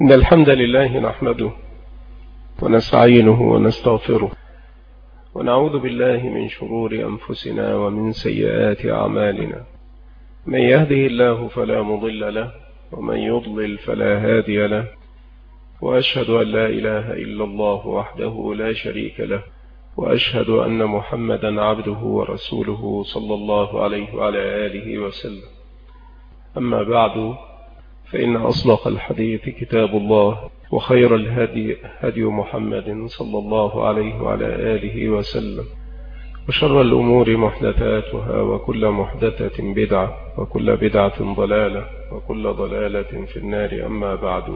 إن الحمد لله نحمده ونستعينه ونستغفره ونعوذ بالله من شرور أنفسنا ومن سيئات أعمالنا. من يهده الله فلا مضل له ومن يضلل فلا هادي له، وأشهد أن لا إله إلا الله وحده لا شريك له، وأشهد أن محمدا عبده ورسوله صلى الله عليه وعلى آله وسلم. أما بعد، فإن أصدق الحديث كتاب الله، وخير الهدي هدي محمد صلى الله عليه وعلى آله وسلم، وشر الأمور محدثاتها، وكل محدثة بدعة، وكل بدعة ضلالة، وكل ضلالة في النار. أما بعد،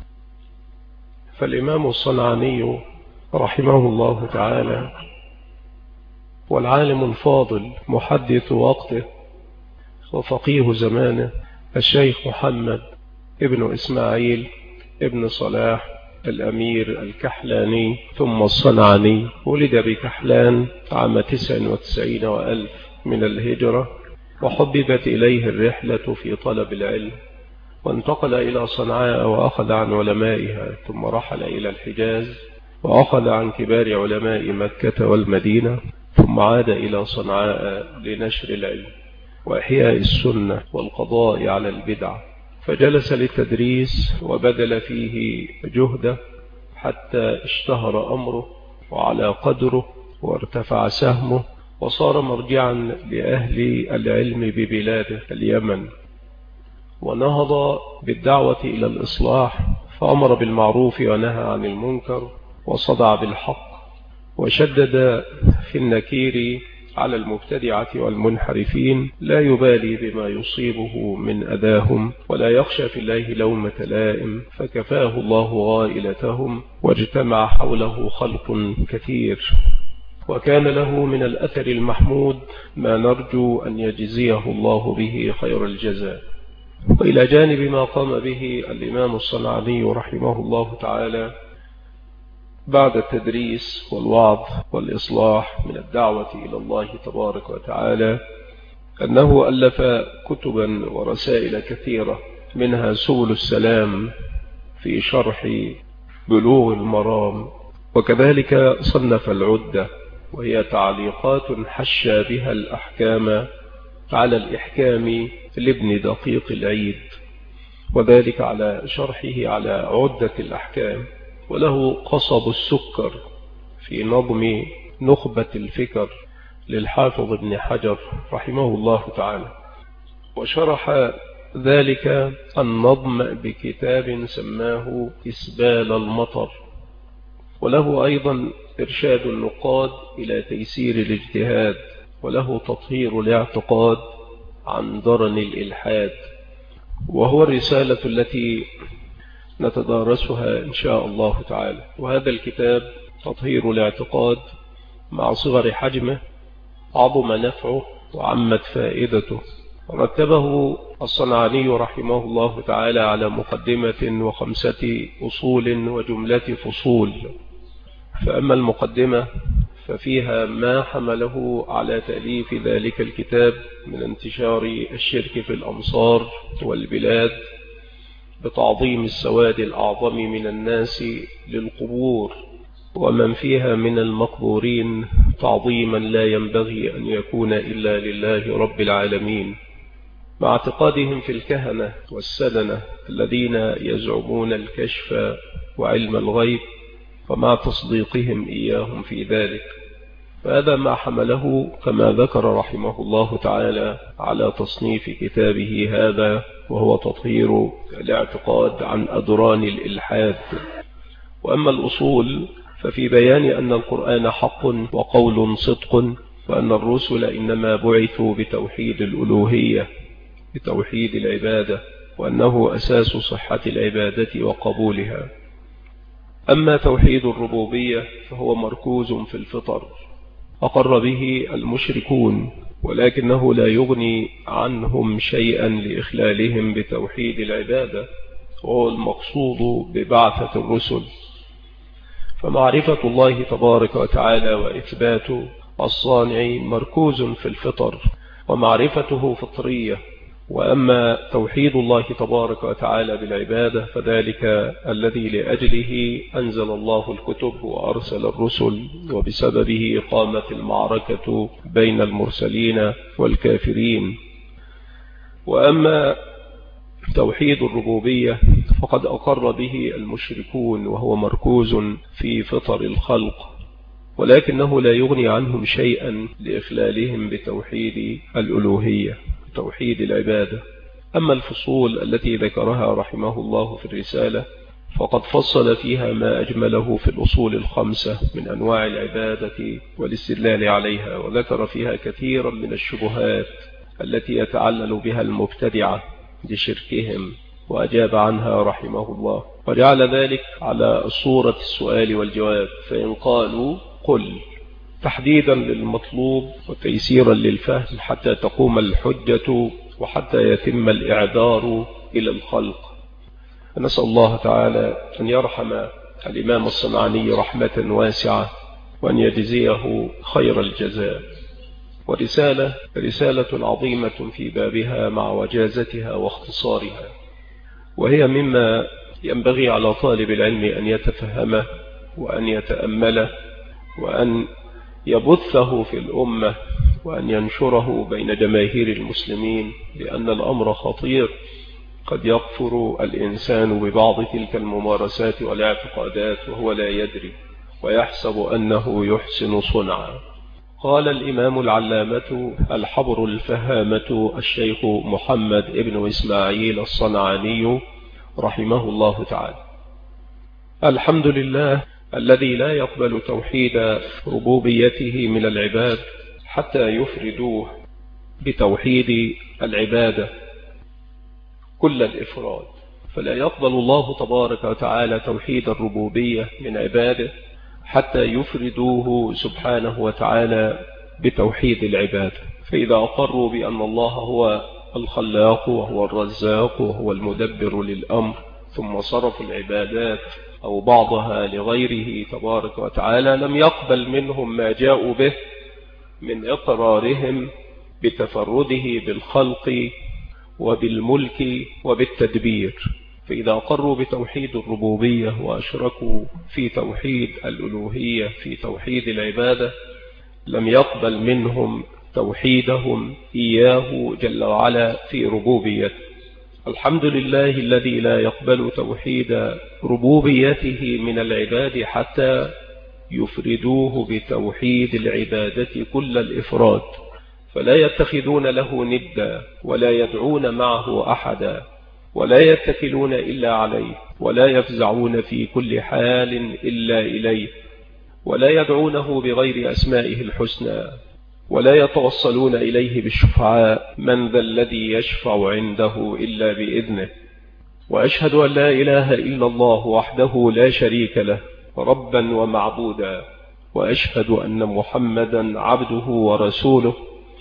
فالإمام الصنعاني رحمه الله تعالى والعالم الفاضل محدث وقته وفقيه زمانه الشيخ محمد ابن إسماعيل ابن صلاح الأمير الكحلاني ثم الصنعاني، ولد بكحلان عام 99 وألف من الهجرة، وحببت إليه الرحلة في طلب العلم، وانتقل إلى صنعاء وأخذ عن علمائها، ثم رحل إلى الحجاز وأخذ عن كبار علماء مكة والمدينة، ثم عاد إلى صنعاء لنشر العلم وإحياء السنة والقضاء على البدع، فجلس للتدريس وبذل فيه جهده حتى اشتهر أمره وعلى قدره وارتفع سهمه، وصار مرجعا لأهل العلم ببلاده اليمن، ونهض بالدعوة إلى الإصلاح، فأمر بالمعروف ونهى عن المنكر، وصدع بالحق، وشدد في النكير على المبتدعة والمنحرفين، لا يبالي بما يصيبه من أذاهم، ولا يخشى في الله لومة لائم، فكفاه الله غائلتهم، واجتمع حوله خلق كثير، وكان له من الأثر المحمود ما نرجو أن يجزيه الله به خير الجزاء. وإلى جانب ما قام به الإمام الصنعاني رحمه الله تعالى بعد التدريس والوعظ والإصلاح من الدعوة إلى الله تبارك وتعالى، أنه ألف كتبا ورسائل كثيرة، منها سبل السلام في شرح بلوغ المرام، وكذلك صنف العدة، وهي تعليقات حشى بها الأحكام على الإحكام لابن دقيق العيد، وذلك على شرحه على عدة الأحكام. وله قصب السكر في نظم نخبة الفكر للحافظ ابن حجر رحمه الله تعالى، وشرح ذلك النظم بكتاب سماه إسبال المطر. وله أيضا إرشاد النقاد إلى تيسير الاجتهاد، وله تطهير الاعتقاد عن درن الإلحاد، وهو الرسالة التي نتدارسها إن شاء الله تعالى. وهذا الكتاب تطهير الاعتقاد مع صغر حجمه عظم نفعه وعمت فائدته، رتبه الصنعاني رحمه الله تعالى على مقدمة و5 أصول وجملة فصول. فأما المقدمة ففيها ما حمله على تأليف ذلك الكتاب من انتشار الشرك في الأمصار والبلاد، بتعظيم السواد الأعظم من الناس للقبور ومن فيها من المقبورين تعظيما لا ينبغي أن يكون إلا لله رب العالمين، مع اعتقادهم في الكهنة والسدنة الذين يزعمون الكشف وعلم الغيب، ومع تصديقهم إياهم في ذلك. فهذا ما حمله كما ذكر رحمه الله تعالى على تصنيف كتابه هذا، وهو تطهير الاعتقاد عن أدران الإلحاد. وأما الأصول ففي بيان أن القرآن حق وقول صدق، وأن الرسل إنما بعثوا بتوحيد الألوهية، بتوحيد العبادة، وأنه أساس صحة العبادة وقبولها. أما توحيد الربوبية فهو مركوز في الفطر، أقر به المشركون، ولكنه لا يغني عنهم شيئا لإخلالهم بتوحيد العبادة، وهو المقصود ببعثة الرسل. فمعرفة الله تبارك وتعالى وإثبات الصانع مركوز في الفطر، ومعرفته فطرية، وأما توحيد الله تبارك وتعالى بالعبادة فذلك الذي لأجله أنزل الله الكتب وأرسل الرسل، وبسببه قامت المعركة بين المرسلين والكافرين. وأما توحيد الربوبية فقد أقر به المشركون، وهو مركوز في فطر الخلق، ولكنه لا يغني عنهم شيئا لإخلالهم بتوحيد الألوهية، توحيد العبادة. أما الفصول التي ذكرها رحمه الله في الرسالة فقد فصل فيها ما أجمله في الأصول الخمسة من أنواع العبادة والاستدلال عليها، وذكر فيها كثيرا من الشبهات التي يتعلل بها المبتدعة لشركهم، وأجاب عنها رحمه الله، وجعل ذلك على صورة السؤال والجواب. فإن قالوا قل، تحديدا للمطلوب وتيسيرا للفهم حتى تقوم الحجة وحتى يتم الإعذار إلى الخلق. نسأل الله تعالى أن يرحم الإمام الصنعاني رحمة واسعة، وأن يجزيه خير الجزاء. ورسالة عظيمة في بابها مع وجازتها واختصارها، وهي مما ينبغي على طالب العلم أن يتفهمه وأن يتأمله وأن يبثه في الأمة وأن ينشره بين جماهير المسلمين، لأن الأمر خطير، قد يكفر الإنسان ببعض تلك الممارسات والاعتقادات وهو لا يدري، ويحسب أنه يحسن صنعا. قال الإمام العلامة الحبر الفهامة الشيخ محمد ابن إسماعيل الصنعاني رحمه الله تعالى: الحمد لله الذي لا يقبل توحيد ربوبيته من العباد حتى يفردوه بتوحيد العبادة كل الإفراد، فلا يقبل الله تبارك وتعالى توحيد الربوبية من عباده حتى يفردوه سبحانه وتعالى بتوحيد العبادة. فإذا أقروا بأن الله هو الخلاق وهو الرزاق وهو المدبر للأمر، ثم صرفوا العبادات أو بعضها لغيره تبارك وتعالى، لم يقبل منهم ما جاءوا به من إقرارهم بتفرده بالخلق وبالملك وبالتدبير. فإذا أقروا بتوحيد الربوبية وأشركوا في توحيد الألوهية في توحيد العبادة، لم يقبل منهم توحيدهم إياه جل وعلا في ربوبيته. الحمد لله الذي لا يقبل توحيد ربوبيته من العباد حتى يفردوه بتوحيد العبادة كل الإفراد، فلا يتخذون له ندا ولا يدعون معه أحدا ولا يتكلون إلا عليه ولا يفزعون في كل حال إلا إليه ولا يدعونه بغير أسمائه الحسنى ولا يتوصلون إليه بالشفعاء، من ذا الذي يشفع عنده إلا بإذنه. وأشهد أن لا إله إلا الله وحده لا شريك له ربا ومعبودا، وأشهد أن محمدا عبده ورسوله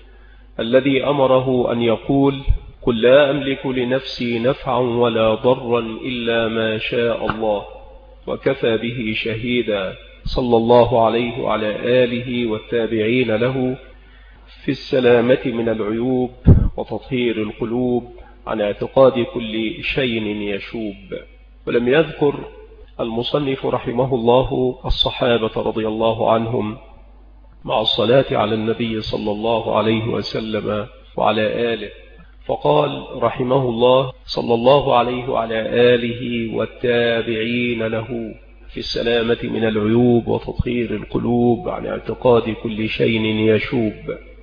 الذي أمره أن يقول: قل لا أملك لنفسي نفعا ولا ضرا إلا ما شاء الله وكفى به شهيدا، صلى الله عليه وعلى آله والتابعين له في السلامة من العيوب وتطهير القلوب عن اعتقاد كل شيء يشوب. ولم يذكر المصنف رحمه الله الصحابة رضي الله عنهم مع الصلاة على النبي صلى الله عليه وسلم وعلى آله، فقال رحمه الله: صلى الله عليه وعلى آله والتابعين له في السلامة من العيوب وتطهير القلوب عن اعتقاد كل شيء يشوب.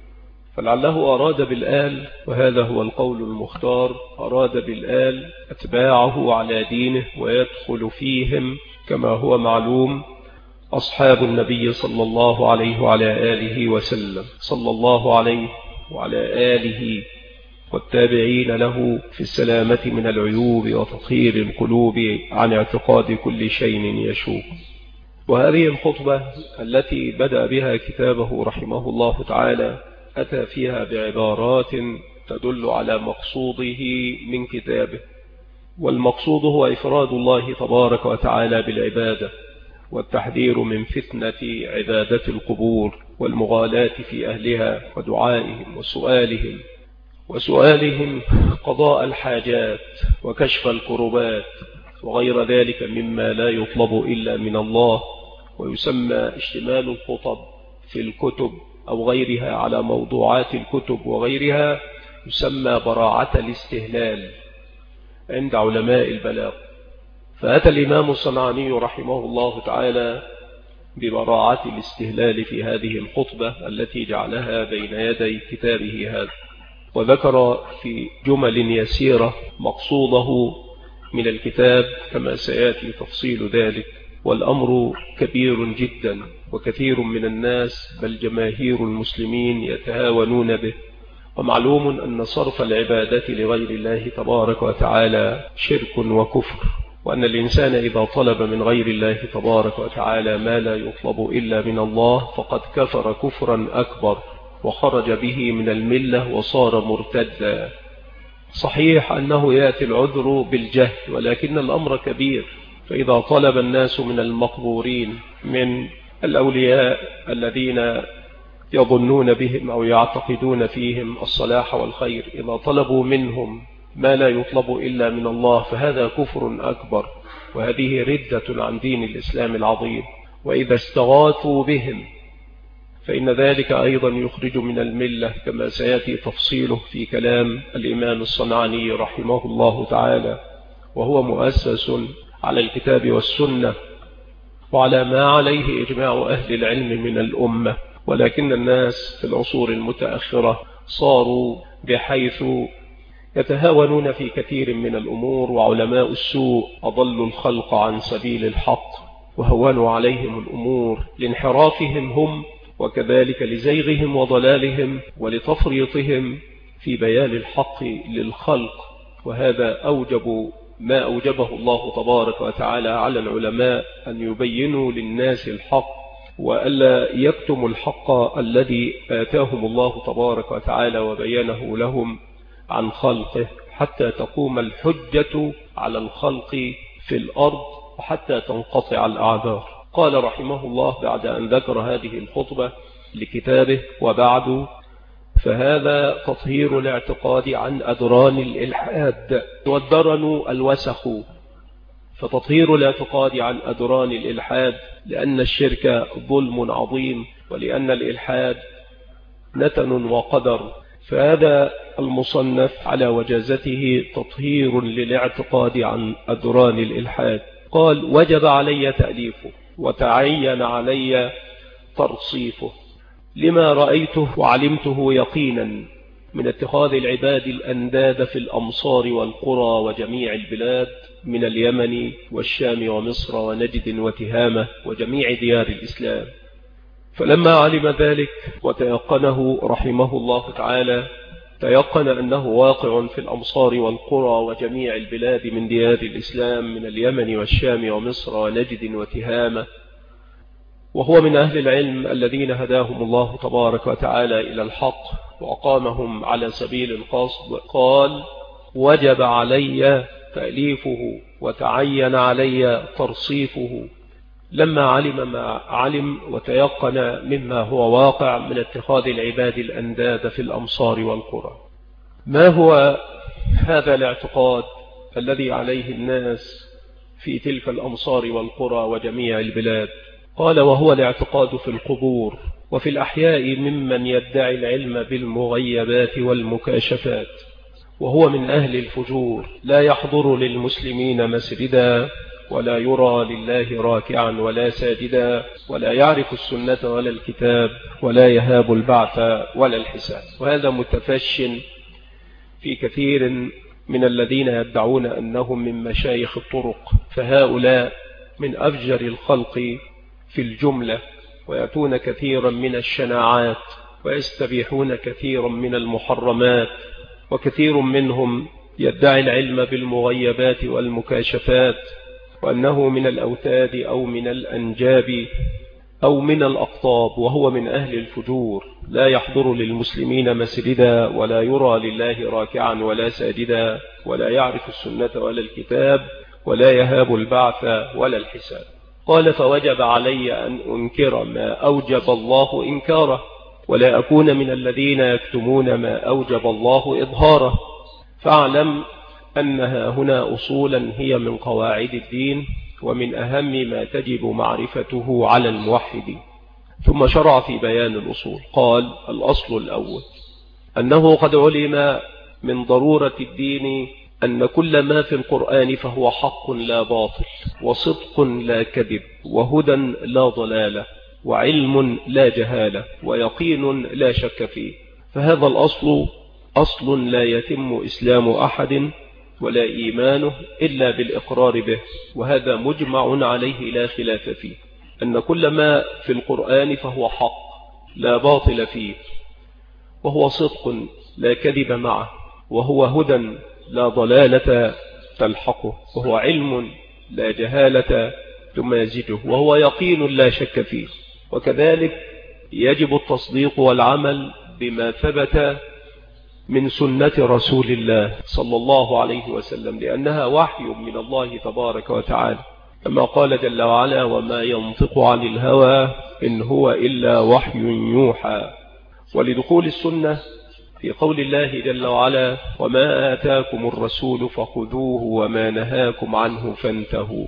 فلعله أراد بالآل، وهذا هو القول المختار، أراد بالآل أتباعه على دينه، ويدخل فيهم كما هو معلوم أصحاب النبي صلى الله عليه وعلى آله وسلم، صلى الله عليه وعلى آله والتابعين له في السلامة من العيوب وتطهير القلوب عن اعتقاد كل شيء يشوب. وهذه الخطبة التي بدأ بها كتابه رحمه الله تعالى أتى فيها بعبارات تدل على مقصوده من كتابه، والمقصود هو إفراد الله تبارك وتعالى بالعبادة، والتحذير من فتنة عبادة القبور والمغالاة في أهلها ودعائهم وسؤالهم وسؤالهم قضاء الحاجات وكشف الكربات وغير ذلك مما لا يطلب إلا من الله. ويسمى اشتمال الخطب في الكتب أو غيرها على موضوعات الكتب وغيرها يسمى براعة الاستهلال عند علماء البلاغ. فأتى الإمام الصنعاني رحمه الله تعالى ببراعة الاستهلال في هذه الخطبة التي جعلها بين يدي كتابه هذا، وذكر في جمل يسيرة مقصوده من الكتاب كما سيأتي تفصيل ذلك. والأمر كبير جدا، وكثير من الناس بل جماهير المسلمين يتهاونون به. ومعلوم أن صرف العبادة لغير الله تبارك وتعالى شرك وكفر، وأن الإنسان إذا طلب من غير الله تبارك وتعالى ما لا يطلب إلا من الله فقد كفر كفرا أكبر وخرج به من الملة وصار مرتدا. صحيح أنه يأتي العذر بالجهل، ولكن الأمر كبير. فإذا طلب الناس من المقبورين من الأولياء الذين يظنون بهم أو يعتقدون فيهم الصلاح والخير، إذا طلبوا منهم ما لا يطلب إلا من الله فهذا كفر أكبر، وهذه ردة عن دين الإسلام العظيم. وإذا استغاثوا بهم فإن ذلك أيضا يخرج من الملة كما سيأتي تفصيله في كلام الإمام الصنعاني رحمه الله تعالى، وهو مؤسس على الكتاب والسنة وعلى ما عليه إجماع أهل العلم من الأمة. ولكن الناس في العصور المتأخرة صاروا بحيث يتهاونون في كثير من الأمور، وعلماء السوء أضلوا الخلق عن سبيل الحق وهونوا عليهم الأمور لانحرافهم هم، وكذلك لزيغهم وضلالهم ولتفريطهم في بيان الحق للخلق. وهذا أوجب ما أوجبه الله تبارك وتعالى على العلماء أن يبينوا للناس الحق، وألا يكتموا الحق الذي آتاهم الله تبارك وتعالى وبينه لهم عن خلقه، حتى تقوم الحجة على الخلق في الأرض وحتى تنقطع الأعذار. قال رحمه الله بعد أن ذكر هذه الخطبة لكتابه: وبعد، فهذا تطهير الاعتقاد عن أدران الإلحاد. والدرن الوسخ، فتطهير الاعتقاد عن أدران الإلحاد لأن الشرك ظلم عظيم، ولأن الإلحاد نتن وقدر. فهذا المصنف على وجازته تطهير للاعتقاد عن أدران الإلحاد. قال: وجب علي تأليفه وتعين علي ترصيفه لما رأيته وعلمته يقينا من اتخاذ العباد الأنداد في الأمصار والقرى وجميع البلاد من اليمن والشام ومصر ونجد وتهامة وجميع ديار الإسلام. فلما علم ذلك وتيقنه رحمه الله تعالى، تيقن أنه واقع في الأمصار والقرى وجميع البلاد من ديار الإسلام من اليمن والشام ومصر ونجد وتهامة، وهو من أهل العلم الذين هداهم الله تبارك وتعالى إلى الحق وأقامهم على سبيل القصد. قال: وجب علي تأليفه وتعين علي ترصيفه لما علم ما علم وتيقن مما هو واقع من اتخاذ العباد الأنداد في الأمصار والقرى. ما هو هذا الاعتقاد الذي عليه الناس في تلك الأمصار والقرى وجميع البلاد؟ قال: وهو الاعتقاد في القبور وفي الأحياء ممن يدعي العلم بالمغيبات والمكاشفات، وهو من أهل الفجور، لا يحضر للمسلمين مسجدا، ولا يرى لله راكعا ولا ساجدا، ولا يعرف السنة ولا الكتاب، ولا يهاب البعث ولا الحساب. وهذا متفش في كثير من الذين يدعون أنهم من مشايخ الطرق، فهؤلاء من أفجر الخلق في الجملة، ويأتون كثيرا من الشناعات ويستبيحون كثيرا من المحرمات، وكثير منهم يدعي العلم بالمغيبات والمكاشفات، وأنه من الأوتاد أو من الأنجاب أو من الأقطاب، وهو من أهل الفجور، لا يحضر للمسلمين مسجدا، ولا يرى لله راكعا ولا ساجدا، ولا يعرف السنة ولا الكتاب، ولا يهاب البعث ولا الحساب. قال: فوجب علي أن أنكر ما أوجب الله إنكاره، ولا أكون من الذين يكتمون ما أوجب الله إظهاره. فاعلم أنها هنا أصولا هي من قواعد الدين ومن أهم ما تجب معرفته على الموحد. ثم شرع في بيان الأصول، قال: الأصل الأول أنه قد علم من ضرورة الدين أن كل ما في القرآن فهو حق لا باطل، وصدق لا كذب، وهدى لا ضلالة، وعلم لا جهالة، ويقين لا شك فيه. فهذا الأصل أصل لا يتم إسلام أحد ولا إيمانه إلا بالإقرار به، وهذا مجمع عليه لا خلاف فيه، أن كل ما في القرآن فهو حق لا باطل فيه، وهو صدق لا كذب معه، وهو هدى لا ضلالة تلحقه، وهو علم لا جهالة تمازجه، وهو يقين لا شك فيه. وكذلك يجب التصديق والعمل بما ثبت من سنة رسول الله صلى الله عليه وسلم، لأنها وحي من الله تبارك وتعالى، كما قال جل وعلا: وما ينطق عن الهوى إن هو إلا وحي يوحى. ولدخول السنة في قول الله جل وعلا: وما آتاكم الرسول فخذوه وما نهاكم عنه فانتهوا.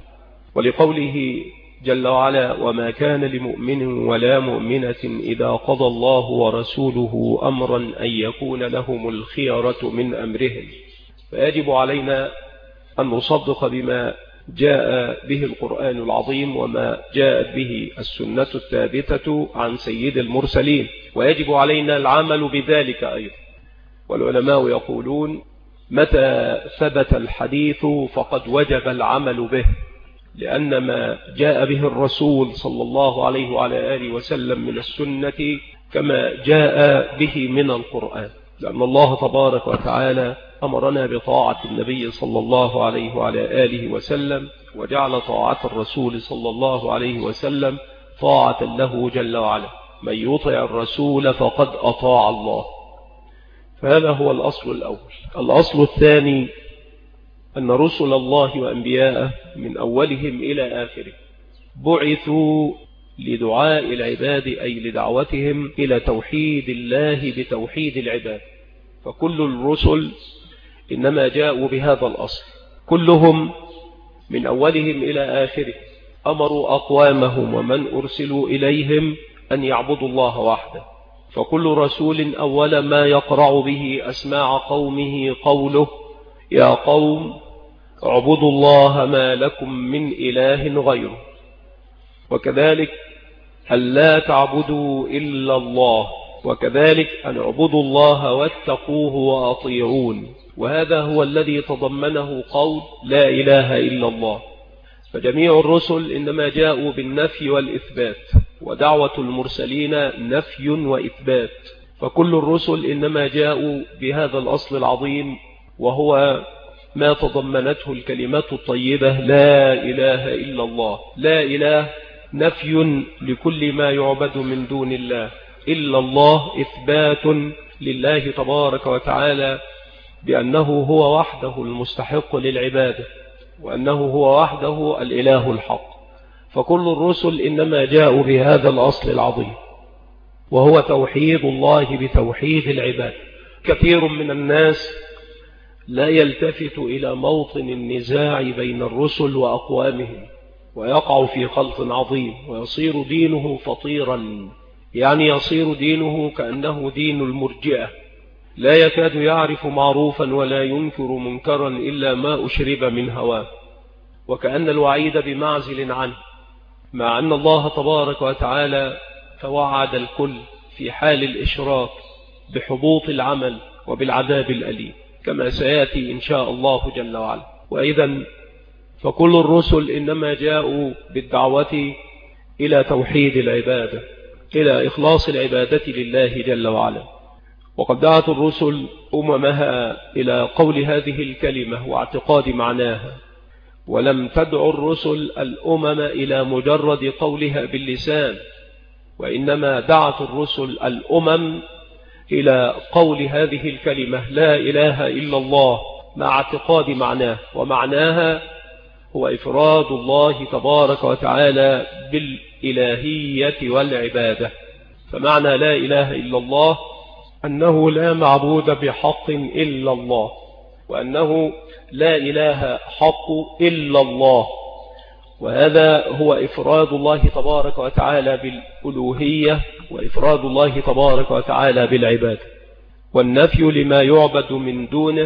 ولقوله جل وعلا: وما كان لمؤمن ولا مؤمنة إذا قضى الله ورسوله أمرا أن يكون لهم الخيرة من أمرهم. فيجب علينا أن نصدق بما جاء به القرآن العظيم وما جاءت به السنة الثابتة عن سيد المرسلين، ويجب علينا العمل بذلك أيضا. والعلماء يقولون: متى ثبت الحديث فقد وجب العمل به، لأن ما جاء به الرسول صلى الله عليه وعلى آله وسلم من السنة كما جاء به من القرآن، لأن الله تبارك وتعالى أمرنا بطاعة النبي صلى الله عليه وعلى آله وسلم، وجعل طاعة الرسول صلى الله عليه وسلم طاعة له جل وعلا. من يطع الرسول فقد أطاع الله. فهذا هو الأصل الأول. الأصل الثاني أن رسل الله وأنبياءه من أولهم إلى آخره بعثوا لدعاء العباد، أي لدعوتهم إلى توحيد الله بتوحيد العباد. فكل الرسل إنما جاءوا بهذا الأصل، كلهم من أولهم إلى آخره أمروا أقوامهم ومن أرسلوا إليهم أن يعبدوا الله وحده. فكل رسول أول ما يقرع به أسماع قومه قوله: يا قوم اعبدوا الله ما لكم من إله غيره. وكذلك أن لا تعبدوا إلا الله، وكذلك أن اعبدوا الله واتقوه وأطيعون. وهذا هو الذي تضمنه قول لا إله إلا الله. فجميع الرسل إنما جاءوا بالنفي والإثبات، ودعوة المرسلين نفي وإثبات. فكل الرسل إنما جاءوا بهذا الأصل العظيم، وهو ما تضمنته الكلمة الطيبة لا إله إلا الله. لا إله نفي لكل ما يعبد من دون الله، إلا الله إثبات لله تبارك وتعالى بأنه هو وحده المستحق للعبادة، وأنه هو وحده الإله الحق. فكل الرسل إنما جاءوا بهذا الأصل العظيم، وهو توحيد الله بتوحيد العباد. كثير من الناس لا يلتفت إلى موطن النزاع بين الرسل وأقوامهم، ويقع في خلط عظيم، ويصير دينه فطيرا، يعني يصير دينه كأنه دين المرجئة، لا يكاد يعرف معروفا ولا ينكر منكرا إلا ما أشرب من هواه، وكأن الوعيد بمعزل عنه، مع أن الله تبارك وتعالى توعد الكل في حال الإشراك بحبوط العمل وبالعذاب الأليم، كما سيأتي إن شاء الله جل وعلا. وإذا فكل الرسل إنما جاءوا بالدعوة إلى توحيد العبادة، إلى إخلاص العبادة لله جل وعلا. وقد دعت الرسل أممها إلى قول هذه الكلمة واعتقاد معناها، ولم تدع الرسل الأمم إلى مجرد قولها باللسان، وإنما دعت الرسل الأمم إلى قول هذه الكلمة لا إله إلا الله مع اعتقاد معناه. ومعناها هو إفراد الله تبارك وتعالى بالإلهية والعبادة. فمعنى لا إله إلا الله أنه لا معبود بحق إلا الله، وأنه لا إله حق إلا الله. وهذا هو إفراد الله تبارك وتعالى بالألوهية، وإفراد الله تبارك وتعالى بالعبادة. والنفي لما يعبد من دونه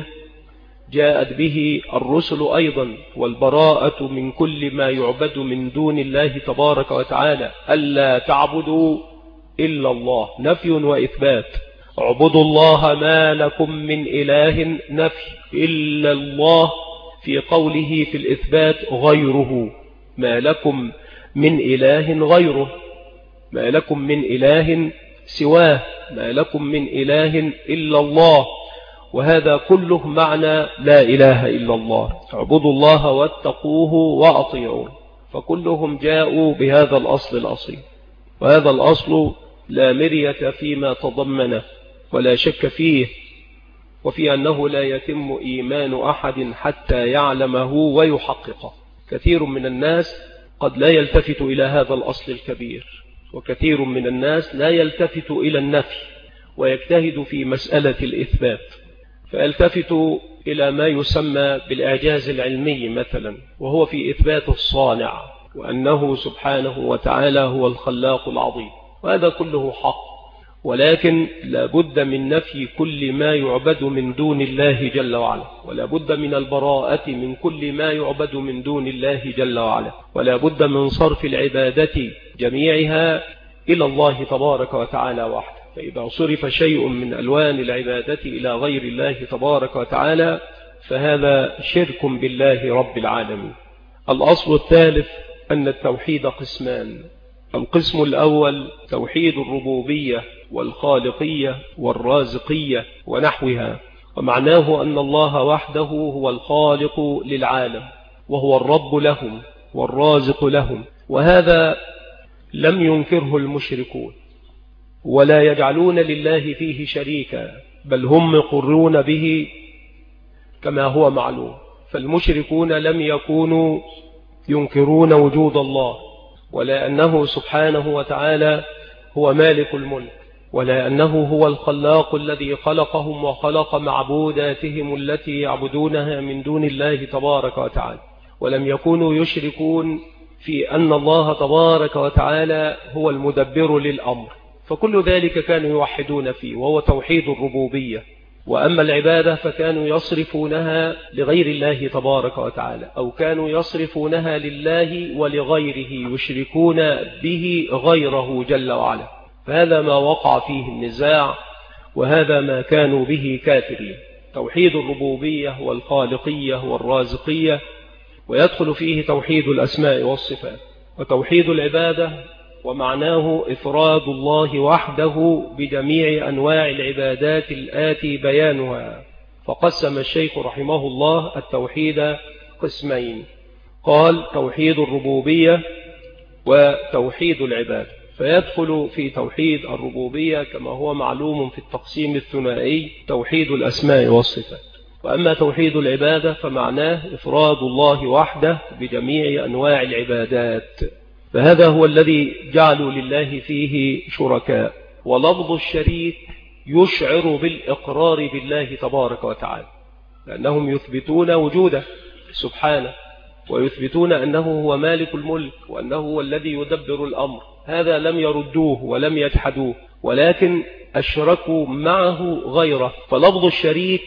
جاءت به الرسل أيضا، والبراءة من كل ما يعبد من دون الله تبارك وتعالى، ألا تعبدوا إلا الله، نفي وإثبات. اعبدوا الله ما لكم من إله، نفي، إلا الله في قوله في الإثبات غيره، ما لكم من إله غيره، ما لكم من إله سواه، ما لكم من إله إلا الله. وهذا كله معنى لا إله إلا الله. اعبدوا الله واتقوه وأطيعون، فكلهم جاءوا بهذا الأصل الأصيل. وهذا الأصل لا مرية فيما تضمنه ولا شك فيه، وفي أنه لا يتم إيمان أحد حتى يعلمه ويحققه. كثير من الناس قد لا يلتفت إلى هذا الأصل الكبير، وكثير من الناس لا يلتفت إلى النفي ويجتهد في مسألة الإثبات، فيلتفت إلى ما يسمى بالإعجاز العلمي مثلا، وهو في إثبات الصانع، وأنه سبحانه وتعالى هو الخلاق العظيم، وهذا كله حق. ولكن لا بد من نفي كل ما يعبد من دون الله جل وعلا، ولا بد من البراءة من كل ما يعبد من دون الله جل وعلا، ولا بد من صرف العبادة جميعها إلى الله تبارك وتعالى وحده. فإذا صرف شيء من ألوان العبادة إلى غير الله تبارك وتعالى فهذا شرك بالله رب العالمين. الأصل الثالث أن التوحيد قسمان. القسم الأول توحيد الربوبية والخالقية والرازقية ونحوها، ومعناه أن الله وحده هو الخالق للعالم، وهو الرب لهم والرازق لهم. وهذا لم ينكره المشركون ولا يجعلون لله فيه شريكا، بل هم مقرون به كما هو معلوم. فالمشركون لم يكونوا ينكرون وجود الله، ولا أنه سبحانه وتعالى هو مالك الملك، ولا أنه هو الخلاق الذي خلقهم وخلق معبوداتهم التي يعبدونها من دون الله تبارك وتعالى. ولم يكونوا يشركون في أن الله تبارك وتعالى هو المدبر للأمر، فكل ذلك كانوا يوحدون فيه، وهو توحيد الربوبية. وأما العبادة فكانوا يصرفونها لغير الله تبارك وتعالى، أو كانوا يصرفونها لله ولغيره، يشركون به غيره جل وعلا. فهذا ما وقع فيه النزاع، وهذا ما كانوا به كافرين. توحيد الربوبية والخالقية والرازقية، ويدخل فيه توحيد الأسماء والصفات. وتوحيد العبادة ومعناه إفراد الله وحده بجميع أنواع العبادات الآتي بيانها. فقسم الشيخ رحمه الله التوحيد قسمين، قال توحيد الربوبية وتوحيد العبادة. فيدخل في توحيد الربوبية كما هو معلوم في التقسيم الثنائي توحيد الأسماء والصفات. وأما توحيد العبادة فمعناه إفراد الله وحده بجميع أنواع العبادات، فهذا هو الذي جعلوا لله فيه شركاء. ولفظ الشريك يشعر بالإقرار بالله تبارك وتعالى، لأنهم يثبتون وجوده سبحانه، ويثبتون أنه هو مالك الملك، وأنه هو الذي يدبر الأمر. هذا لم يردوه ولم يجحدوه، ولكن أشركوا معه غيره. فلفظ الشريك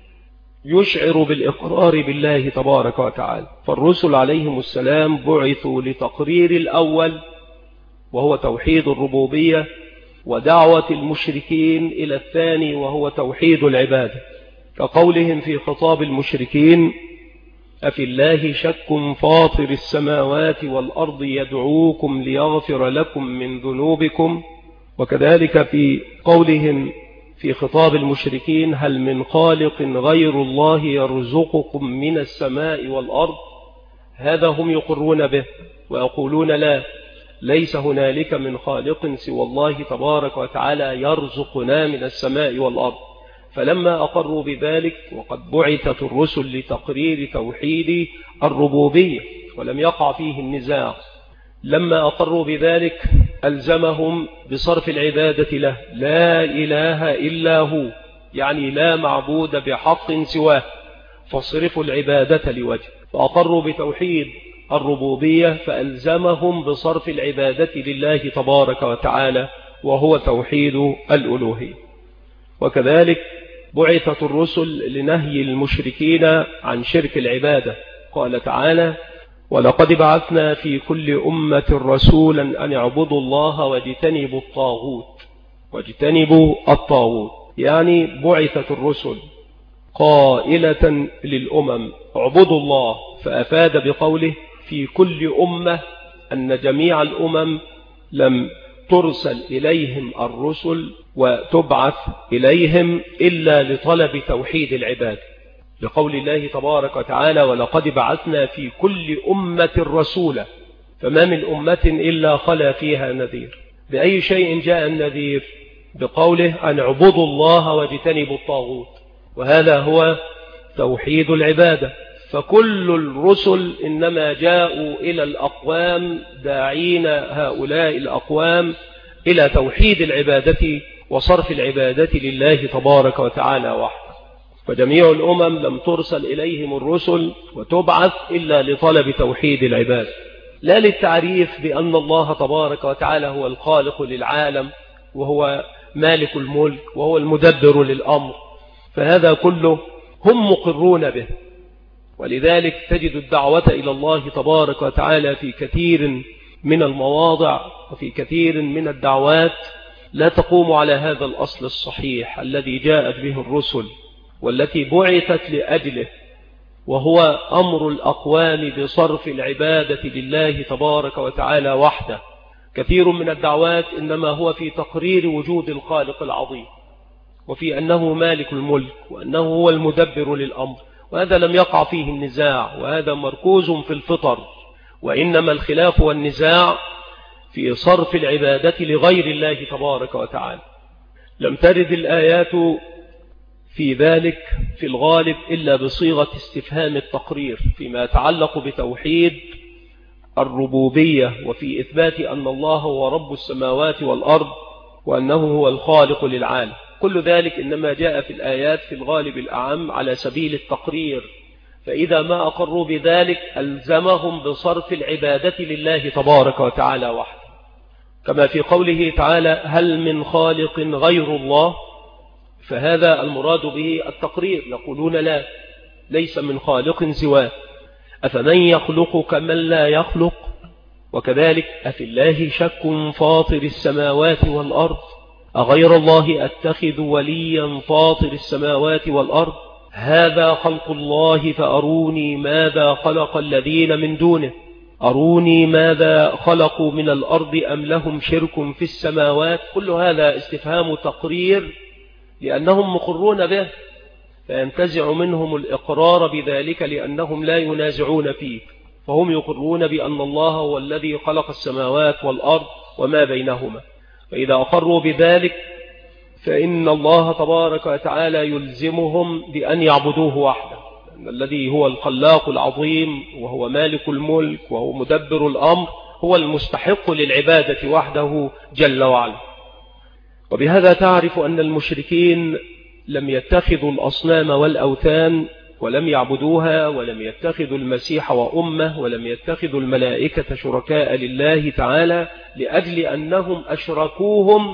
يشعر بالإقرار بالله تبارك وتعالى. فالرسل عليهم السلام بعثوا لتقرير الأول وهو توحيد الربوبية، ودعوة المشركين إلى الثاني وهو توحيد العبادة، كقولهم في خطاب المشركين: أفي الله شك فاطر السماوات والأرض يدعوكم ليغفر لكم من ذنوبكم. وكذلك في قولهم في خطاب المشركين: هل من خالق غير الله يرزقكم من السماء والأرض. هذا هم يقرون به ويقولون لا، ليس هنالك من خالق سوى الله تبارك وتعالى يرزقنا من السماء والأرض. فلما أقروا بذلك، وقد بعثت الرسل لتقرير توحيد الربوبية ولم يقع فيه النزاع، لما أقروا بذلك ألزمهم بصرف العبادة له، لا إله إلا هو، يعني لا معبود بحق سواه، فاصرفوا العبادة لوجه. فأقروا بتوحيد الربوبية فألزمهم بصرف العبادة لله تبارك وتعالى، وهو توحيد الألوهية. وكذلك بعثت الرسل لنهي المشركين عن شرك العبادة. قال تعالى: ولقد بعثنا في كل أمة رسولا أن اعبدوا الله واجتنبوا الطاغوت. واجتنبوا الطاغوت يعني بعثت الرسل قائلة للأمم اعبدوا الله، فأفاد بقوله في كل أمة أن جميع الأمم لم ترسل إليهم الرسل وتبعث إليهم إلا لطلب توحيد العباد، لقول الله تبارك وتعالى: ولقد بعثنا في كل أمة رسولا، فما من أمة إلا خلا فيها نذير. بأي شيء جاء النذير؟ بقوله أن اعبدوا الله واجتنبوا الطاغوت، وهذا هو توحيد العبادة. فكل الرسل إنما جاءوا إلى الأقوام داعين هؤلاء الأقوام إلى توحيد العبادة وصرف العبادة لله تبارك وتعالى وحده. فجميع الأمم لم ترسل إليهم الرسل وتبعث إلا لطلب توحيد العباد، لا للتعريف بأن الله تبارك وتعالى هو الخالق للعالم وهو مالك الملك وهو المدبر للأمر، فهذا كله هم مقرون به. ولذلك تجد الدعوة إلى الله تبارك وتعالى في كثير من المواضع وفي كثير من الدعوات لا تقوم على هذا الأصل الصحيح الذي جاءت به الرسل والتي بعثت لأجله، وهو أمر الأقوام بصرف العبادة لله تبارك وتعالى وحده. كثير من الدعوات إنما هو في تقرير وجود الخالق العظيم، وفي أنه مالك الملك وأنه هو المدبر للأمر، وهذا لم يقع فيه النزاع، وهذا مركوز في الفطر. وإنما الخلاف والنزاع في صرف العبادة لغير الله تبارك وتعالى. لم ترد الآيات في ذلك في الغالب إلا بصيغة استفهام التقرير فيما يتعلق بتوحيد الربوبية وفي إثبات أن الله هو رب السماوات والأرض وأنه هو الخالق للعالم. كل ذلك إنما جاء في الآيات في الغالب الأعم على سبيل التقرير، فإذا ما أقروا بذلك ألزمهم بصرف العبادة لله تبارك وتعالى وحده، كما في قوله تعالى: هل من خالق غير الله؟ فهذا المراد به التقرير، يقولون لا، ليس من خالق سواه. أفمن يخلق كمن لا يخلق؟ وكذلك أفي الله شك فاطر السماوات والأرض؟ أغير الله أتخذ وليا فاطر السماوات والأرض؟ هذا خلق الله فأروني ماذا خلق الذين من دونه، أروني ماذا خلقوا من الأرض أم لهم شرك في السماوات. كل هذا استفهام تقرير لأنهم مقرون به، فينتزع منهم الإقرار بذلك لأنهم لا ينازعون فيه، فهم يقرون بأن الله هو الذي خلق السماوات والأرض وما بينهما. فإذا أقروا بذلك فإن الله تبارك وتعالى يلزمهم بأن يعبدوه وحده، لأن الذي هو الخلاق العظيم وهو مالك الملك وهو مدبر الأمر هو المستحق للعبادة وحده جل وعلا. وبهذا تعرف أن المشركين لم يتخذوا الأصنام والأوثان ولم يعبدوها، ولم يتخذوا المسيح وأمه، ولم يتخذوا الملائكة شركاء لله تعالى لأجل أنهم أشركوهم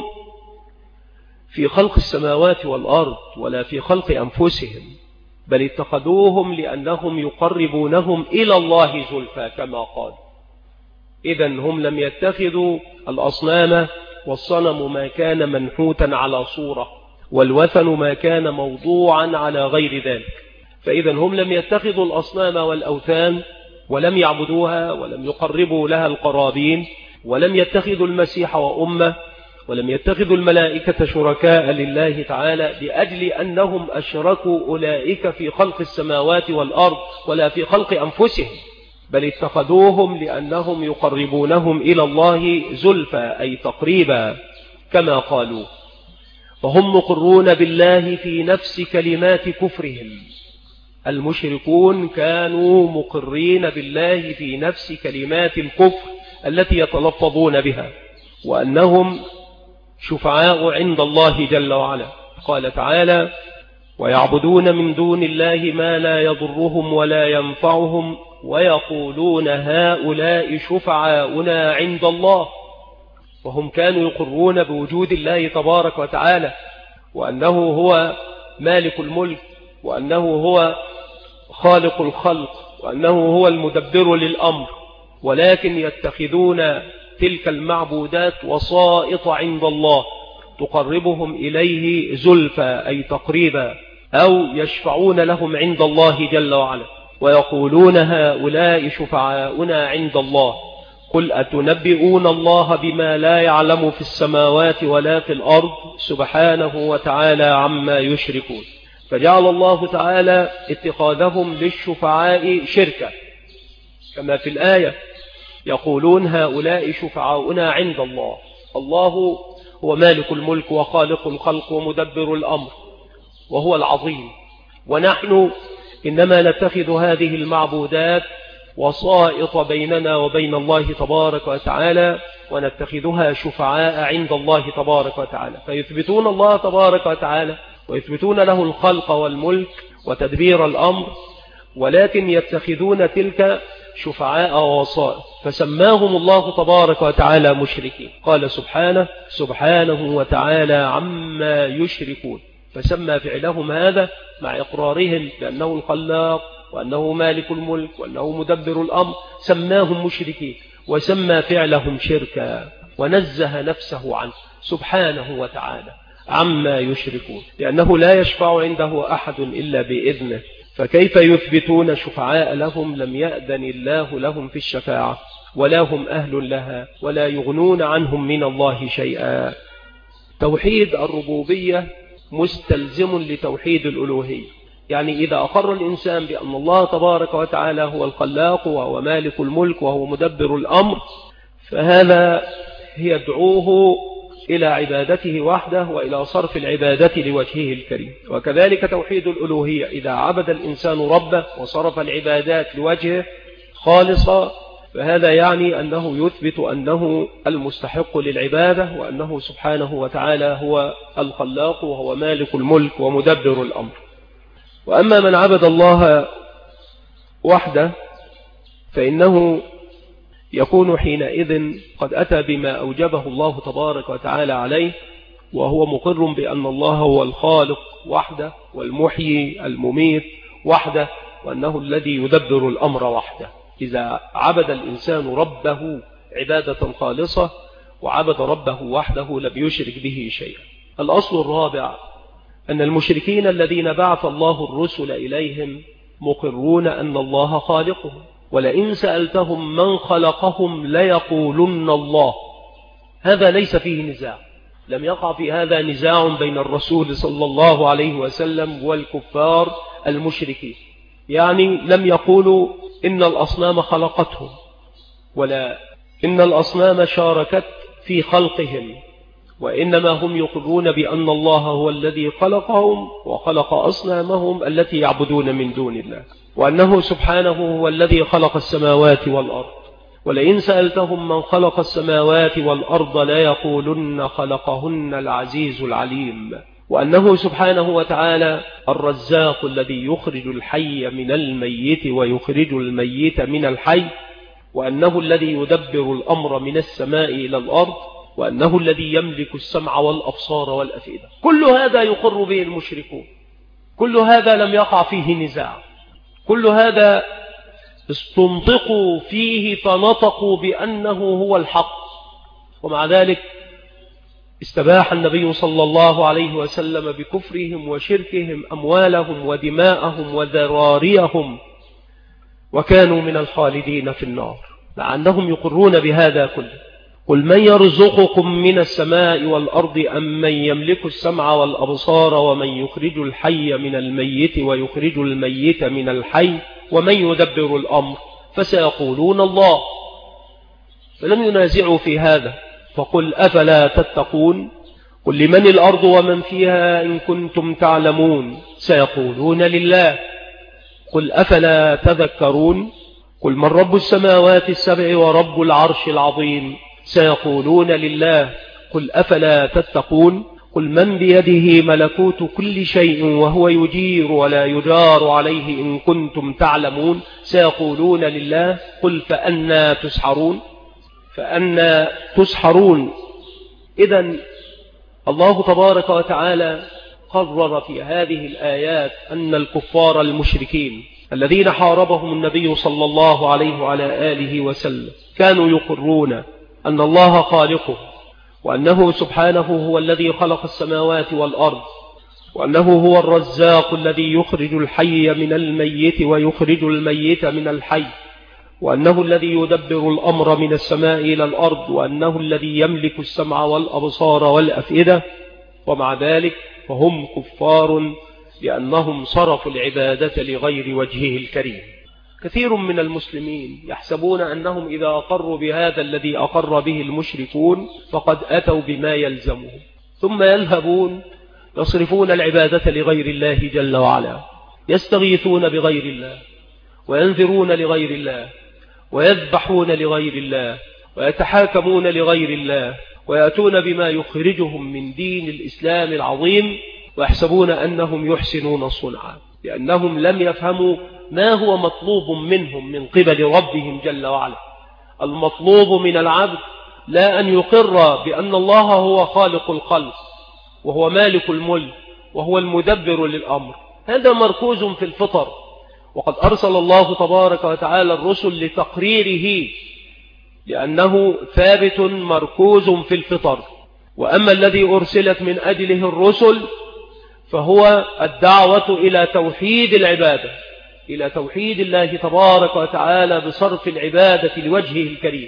في خلق السماوات والأرض ولا في خلق أنفسهم، بل اتخذوهم لأنهم يقربونهم إلى الله زلفى كما قال. إذن هم لم يتخذوا الأصنام، والصنم ما كان منحوتا على صورة، والوثن ما كان موضوعا على غير ذلك. فإذن هم لم يتخذوا الأصنام والأوثان ولم يعبدوها ولم يقربوا لها القرابين، ولم يتخذوا المسيح وأمه، ولم يتخذوا الملائكة شركاء لله تعالى لأجل أنهم أشركوا أولئك في خلق السماوات والأرض ولا في خلق أنفسهم، بل اتخذوهم لأنهم يقربونهم إلى الله زلفى أي تقريبا كما قالوا. فهم مقرون بالله في نفس كلمات كفرهم. المشركون كانوا مقرين بالله في نفس كلمات الكفر التي يتلفظون بها، وأنهم شفعاء عند الله جل وعلا. قال تعالى: ويعبدون من دون الله ما لا يضرهم ولا ينفعهم ويقولون هؤلاء شفعاؤنا عند الله. وهم كانوا يقرون بوجود الله تبارك وتعالى، وأنه هو مالك الملك، وأنه هو خالق الخلق، وأنه هو المدبر للأمر، ولكن يتخذون تلك المعبودات وسائط عند الله تقربهم إليه زلفى، أي تقريبا، أو يشفعون لهم عند الله جل وعلا، ويقولون هؤلاء شفعاؤنا عند الله. قل أتنبئون الله بما لا يعلم في السماوات ولا في الأرض سبحانه وتعالى عما يشركون. فجعل الله تعالى اتخاذهم للشفعاء شركة، كما في الآية: يقولون هؤلاء شفعاؤنا عند الله. الله هو مالك الملك وخالق الخلق ومدبر الأمر، وهو العظيم، ونحن إنما نتخذ هذه المعبودات وسائط بيننا وبين الله تبارك وتعالى، ونتخذها شفعاء عند الله تبارك وتعالى، فيثبتون الله تبارك وتعالى ويثبتون له الخلق والملك وتدبير الأمر، ولكن يتخذون تلك شفعاء ووسائط، فسماهم الله تبارك وتعالى مشركين. قال سبحانه وتعالى عما يشركون، فسمى فعلهم هذا مع إقرارهم بأنه الخلاق وأنه مالك الملك وأنه مدبر الأمر، سماهم مشركين، وسمى فعلهم شركا، ونزه نفسه عنه سبحانه وتعالى عما يشركون، لأنه لا يشفع عنده أحد إلا بإذنه، فكيف يثبتون شفعاء لهم لم يأذن الله لهم في الشفاعة، ولا هم أهل لها، ولا يغنون عنهم من الله شيئا. توحيد الربوبية مستلزم لتوحيد الألوهية، يعني إذا أقر الإنسان بأن الله تبارك وتعالى هو الخلاق وهو مالك الملك وهو مدبر الأمر، فهذا يدعوه إلى عبادته وحده وإلى صرف العبادة لوجهه الكريم. وكذلك توحيد الألوهية، إذا عبد الإنسان ربه وصرف العبادات لوجهه خالصا، فهذا يعني أنه يثبت أنه المستحق للعبادة، وأنه سبحانه وتعالى هو الخلاق وهو مالك الملك ومدبر الأمر. وأما من عبد الله وحده فإنه يكون حينئذ قد أتى بما أوجبه الله تبارك وتعالى عليه، وهو مقر بأن الله هو الخالق وحده، والمحيي المميت وحده، وأنه الذي يدبر الأمر وحده. إذا عبد الإنسان ربه عبادة خالصة وعبد ربه وحده لم يشرك به شيئا. الأصل الرابع أن المشركين الذين بعث الله الرسل إليهم مقرون أن الله خالقهم، ولئن سألتهم من خلقهم ليقولن الله. هذا ليس فيه نزاع، لم يقع في هذا نزاع بين الرسول صلى الله عليه وسلم والكفار المشركين، يعني لم يقولوا إن الأصنام خلقتهم، ولا إن الأصنام شاركت في خلقهم، وإنما هم يقرون بأن الله هو الذي خلقهم وخلق أصنامهم التي يعبدون من دون الله، وأنه سبحانه هو الذي خلق السماوات والأرض. ولئن سألتهم من خلق السماوات والأرض ليقولن خلقهن العزيز العليم، وأنه سبحانه وتعالى الرزاق الذي يخرج الحي من الميت ويخرج الميت من الحي، وأنه الذي يدبر الأمر من السماء إلى الأرض، وأنه الذي يملك السمع والأبصار والأفئدة. كل هذا يقر به المشركون، كل هذا لم يقع فيه نزاع، كل هذا استنطقوا فيه فنطقوا بأنه هو الحق. ومع ذلك استباح النبي صلى الله عليه وسلم بكفرهم وشركهم أموالهم ودماءهم وذراريهم، وكانوا من الخالدين في النار، مع أنهم يقرون بهذا كله. قل من يرزقكم من السماء والأرض أم من يملك السمع والأبصار ومن يخرج الحي من الميت ويخرج الميت من الحي ومن يدبر الأمر، فسيقولون الله. فلم ينازعوا في هذا، فقل أفلا تتقون. قل لمن الأرض ومن فيها إن كنتم تعلمون، سيقولون لله. قل أفلا تذكرون. قل من رب السماوات السبع ورب العرش العظيم، سيقولون لله قل أفلا تتقون قل من بيده ملكوت كل شيء وهو يجير ولا يجار عليه إن كنتم تعلمون سيقولون لله قل فأنا تسحرون فأنا تسحرون. إذن الله تبارك وتعالى قرر في هذه الآيات أن الكفار المشركين الذين حاربهم النبي صلى الله عليه وعلى آله وسلم كانوا يقرون أن الله خالقه، وأنه سبحانه هو الذي خلق السماوات والأرض، وأنه هو الرزاق الذي يخرج الحي من الميت ويخرج الميت من الحي، وأنه الذي يدبر الأمر من السماء إلى الأرض، وأنه الذي يملك السمع والأبصار والأفئدة. ومع ذلك فهم كفار لأنهم صرفوا العبادة لغير وجهه الكريم. كثير من المسلمين يحسبون أنهم إذا أقروا بهذا الذي أقر به المشركون فقد أتوا بما يلزمهم، ثم يذهبون يصرفون العبادة لغير الله جل وعلا، يستغيثون بغير الله، وينذرون لغير الله، ويذبحون لغير الله، ويتحاكمون لغير الله، ويأتون بما يخرجهم من دين الإسلام العظيم، ويحسبون أنهم يحسنون صنعا، لأنهم لم يفهموا ما هو مطلوب منهم من قبل ربهم جل وعلا. المطلوب من العبد لا أن يقر بأن الله هو خالق الخلق، وهو مالك الملك، وهو المدبر للأمر. هذا مركوز في الفطر، وقد أرسل الله تبارك وتعالى الرسل لتقريره، لأنه ثابت مركوز في الفطر. وأما الذي أرسلت من أجله الرسل فهو الدعوة إلى توحيد العبادة، إلى توحيد الله تبارك وتعالى بصرف العبادة لوجهه الكريم،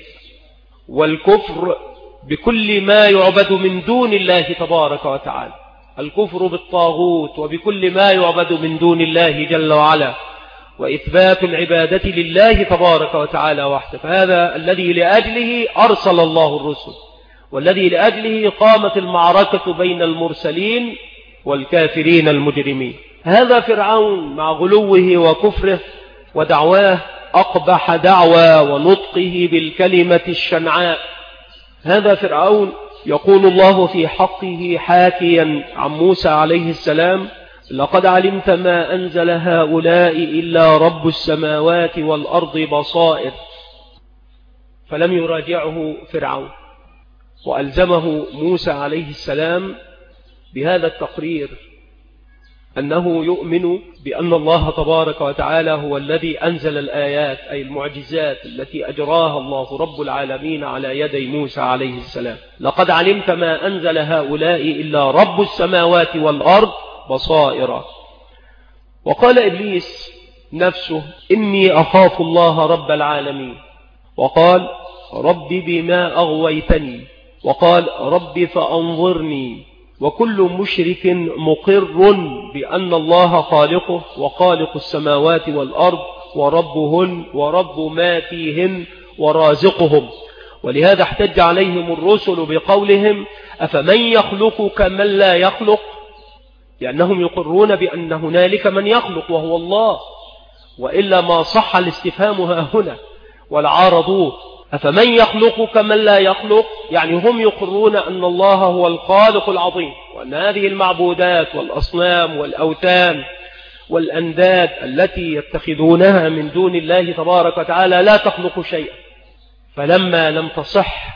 والكفر بكل ما يعبد من دون الله تبارك وتعالى، الكفر بالطاغوت وبكل ما يعبد من دون الله جل وعلا، وإثبات العبادة لله تبارك وتعالى وحده. فهذا الذي لأجله أرسل الله الرسل، والذي لأجله قامت المعركة بين المرسلين والكافرين المجرمين. هذا فرعون مع غلوه وكفره ودعواه أقبح دعوى ونطقه بالكلمة الشنعاء. هذا فرعون يقول الله في حقه حاكيا عن موسى عليه السلام: لقد علمت ما أنزل هؤلاء إلا رب السماوات والأرض بصائر. فلم يراجعه فرعون، وألزمه موسى عليه السلام بهذا التقرير، أنه يؤمن بأن الله تبارك وتعالى هو الذي أنزل الآيات، أي المعجزات التي أجراها الله رب العالمين على يدي موسى عليه السلام. لقد علمت ما أنزل هؤلاء إلا رب السماوات والأرض بصائر. وقال إبليس نفسه: إني أخاف الله رب العالمين. وقال: رب بما أغويتني. وقال: رب فأنظرني. وكل مشرك مقر بأن الله خالقه وخالق السماوات والأرض وربهن ورب ما فيهن ورازقهم. ولهذا احتج عليهم الرسل بقولهم: أفمن يخلق كمن لا يخلق، لأنهم يقرون بأن هنالك من يخلق وهو الله، وإلا ما صح الاستفهام هنا والعارضوه. أفمن يخلق كمن لا يخلق، يعني هم يقرون أن الله هو الخالق العظيم، وأن هذه المعبودات والأصنام والأوثان والأنداد التي يتخذونها من دون الله تبارك وتعالى لا تخلق شيئا. فلما لم تصح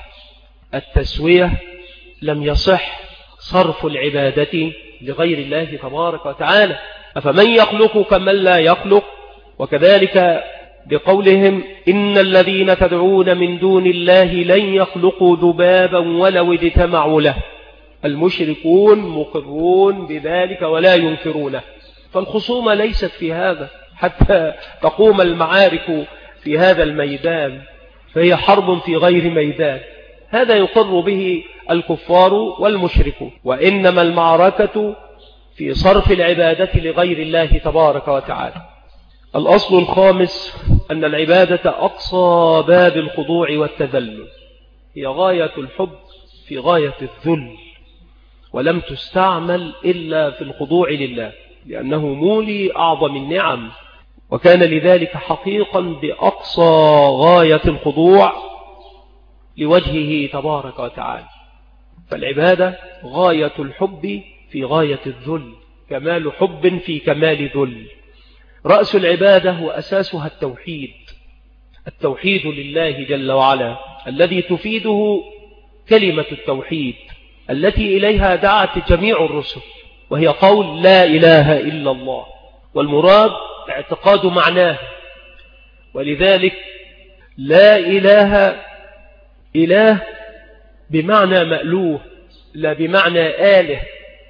التسوية لم يصح صرف العبادة لغير الله تبارك وتعالى. أفمن يخلق كمن لا يخلق. وكذلك بقولهم: إن الذين تدعون من دون الله لن يخلقوا ذبابا ولو اجتمعوا له. المشركون مقرون بذلك ولا ينكرونه. فالخصومة ليست في هذا حتى تقوم المعارك في هذا الميدان، فهي حرب في غير ميدان. هذا يقر به الكفار والمشركون، وإنما المعركة في صرف العبادة لغير الله تبارك وتعالى. الأصل الخامس أن العبادة أقصى باب الخضوع والتذلل، هي غاية الحب في غاية الذل، ولم تستعمل إلا في الخضوع لله، لأنه مولي أعظم النعم، وكان لذلك حقيقا بأقصى غاية الخضوع لوجهه تبارك وتعالى. فالعبادة غاية الحب في غاية الذل، كمال حب في كمال ذل. رأس العبادة وأساسها التوحيد، التوحيد لله جل وعلا الذي تفيده كلمة التوحيد التي إليها دعت جميع الرسل، وهي قول لا إله إلا الله، والمراد اعتقاد معناه. ولذلك لا إله بمعنى مألوه، لا بمعنى آله،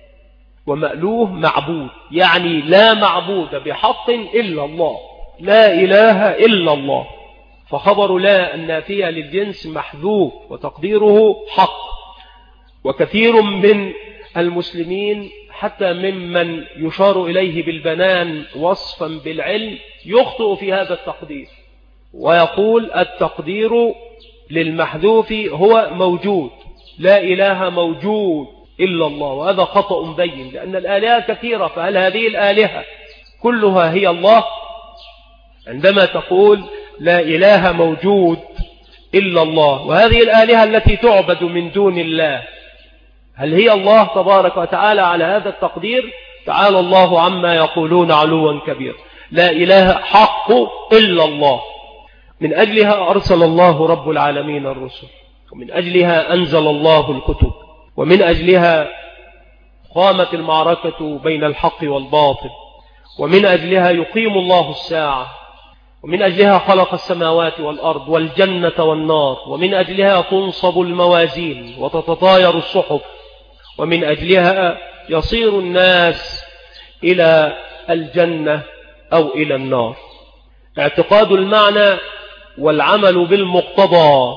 ومألوه معبود، يعني لا معبود بحق إلا الله، لا إله إلا الله. فخبر لا النافية للجنس محذوف وتقديره حق. وكثير من المسلمين حتى ممن يشار إليه بالبنان وصفا بالعلم يخطئ في هذا التقدير، ويقول التقدير للمحذوف هو موجود، لا إله موجود إلا الله، وهذا خطأ بين، لأن الآلهة كثيرة، فهل هذه الآلهة كلها هي الله؟ عندما تقول لا إله موجود إلا الله، وهذه الآلهة التي تعبد من دون الله، هل هي الله تبارك وتعالى على هذا التقدير؟ تعالى الله عما يقولون علوا كبير. لا إله حق إلا الله. من أجلها أرسل الله رب العالمين الرسل، ومن أجلها أنزل الله الكتب، ومن أجلها قامت المعركة بين الحق والباطل، ومن أجلها يقيم الله الساعة، ومن أجلها خلق السماوات والأرض والجنة والنار، ومن أجلها تنصب الموازين وتتطاير الصحف، ومن أجلها يصير الناس إلى الجنة أو إلى النار. اعتقاد المعنى والعمل بالمقتضى،